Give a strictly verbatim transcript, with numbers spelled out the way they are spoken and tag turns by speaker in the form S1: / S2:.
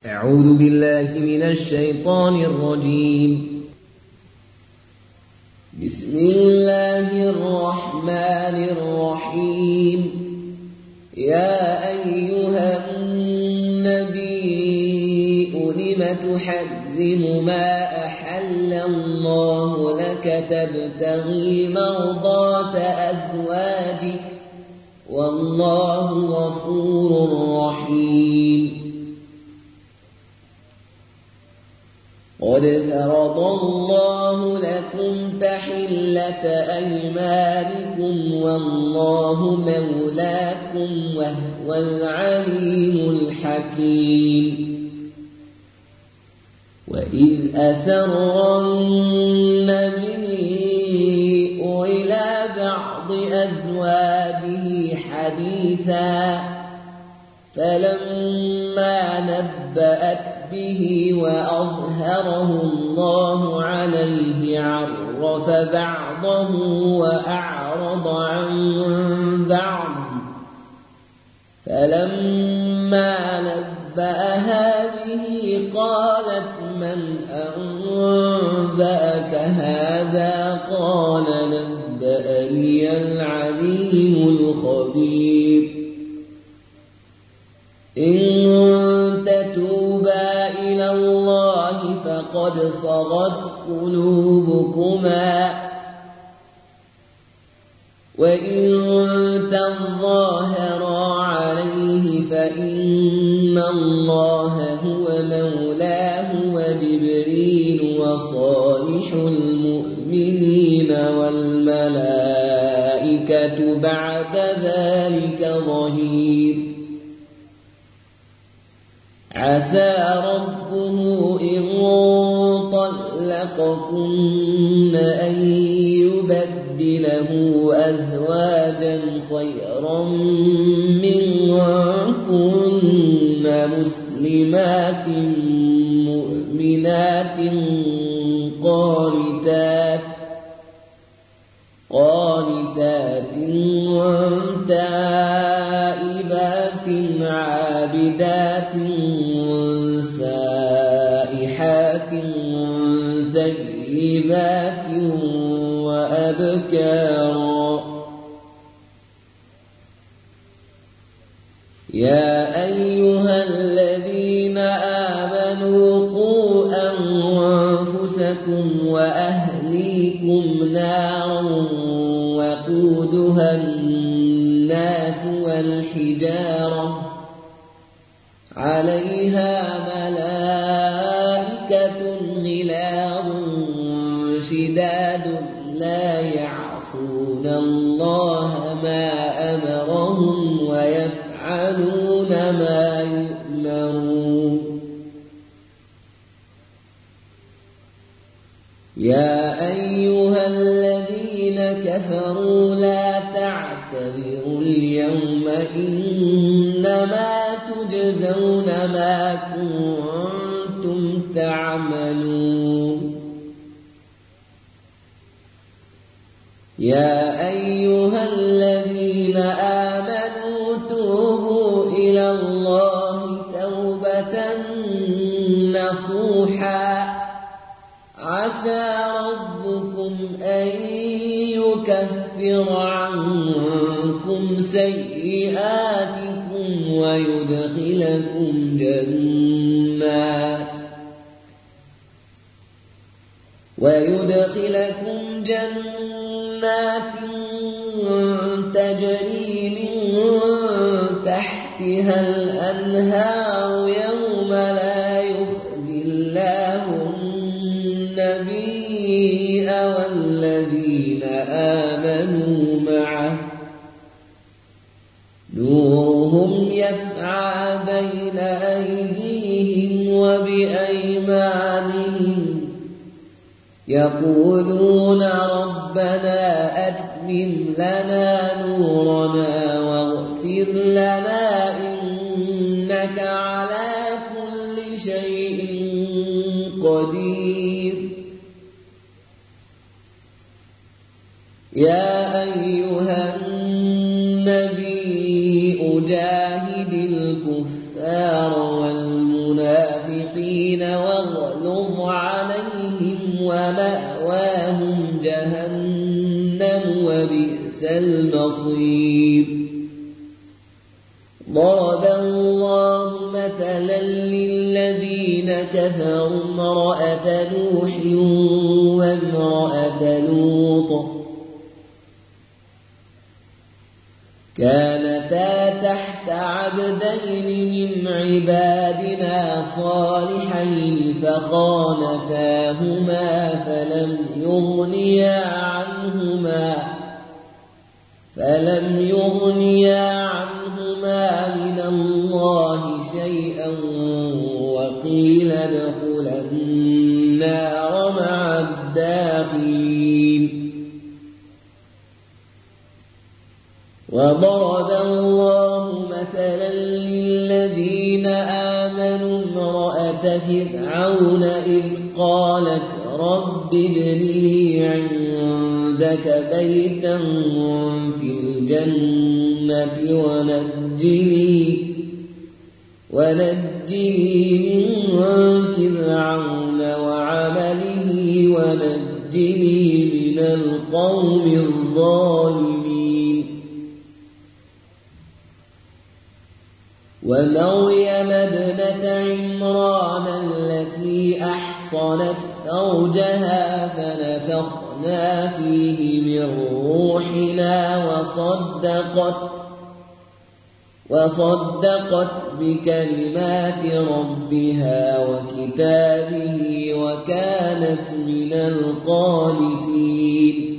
S1: أعوذ بالله من الشيطان الرجيم. بسم الله الرحمن الرحيم. يا أيها النبي لم تحرم ما أحل الله لك تبتغي مرضات أزواجك والله غفور رحيم. قد فرض الله لكم تحلة أيمانكم والله مولاكم وهو العليم الحكيم. وإذ أسر النبي إلى بعض أزواجه حديثا فلما نبأت به وأظهره الله عليه عرف بعضه وأعرض عن بعض فلما نبأها به قالت من أنبأك هذا قال نبأني العليم الخبير. إن تتوبا إلى الله فقد صغت قلوبكما وإن تظاهرا عليه فإن الله هو مولاه وجبريل وصالح المؤمنين والملائكة بعد ذلك ظهير. عسى ربه إن طلقكن أن يبدله أزواجا خيرا منكن مسلمات مؤمنات قانتات قانتات تائبات عابدات سائحات ثيبات وأبكارا. يا أيها الذين آمنوا قوا أنفسكم وأهليكم نارا وقودها الناس والحجارة عليها ملائكة غلاظ شداد لا يعصون الله ما أمرهم ويفعلون ما يؤمرون. يا أيها الذين كفروا لا تعتذروا اليوم إنما تجزون ما كنتم تعملون. يا أيها الذين آمنوا توبوا إلى الله توبة نصوحا عسى ربكم أن يكفر عنكم سيئاتكم ويدخلكم جنات ويدخلكم جنات تجري من تحتها الأنهار يوم لا يخزي الله النبي والذين آمنوا معه نورهم يسعى بين أيديهم وبأيمانهم يقولون ربنا أتمم لنا نورنا واغفر لنا إنك على كل شيء قدير. يا أيها النبي جاهد الكفار والمنافقين الفاسقين واغلظ عليهم ومأواهم جهنم وبئس المصير. ضرب الله مثلا للذين كفروا امرأة نوح وامرأة لوط كانتا تحت عبدين من عبادنا صالحين فخانتاهما فلم يغنيا عنهما فلم يغنيا عنهما من الله شيئا وقيل ادخلا النار مع الداخلين. وضرب الله مثلا للذين آمنوا امرأة فرعون إذ قالت رب ابن لي عندك بيتا في الجنة ونجني ونجني من فرعون وعمله ونجني من القوم الظالمين. ومريم ابنة عمران التي أحصنت فرجها فنفخنا فيه من روحنا وصدقت وصدقت بكلمات ربها وكتابه وكانت من القانتين.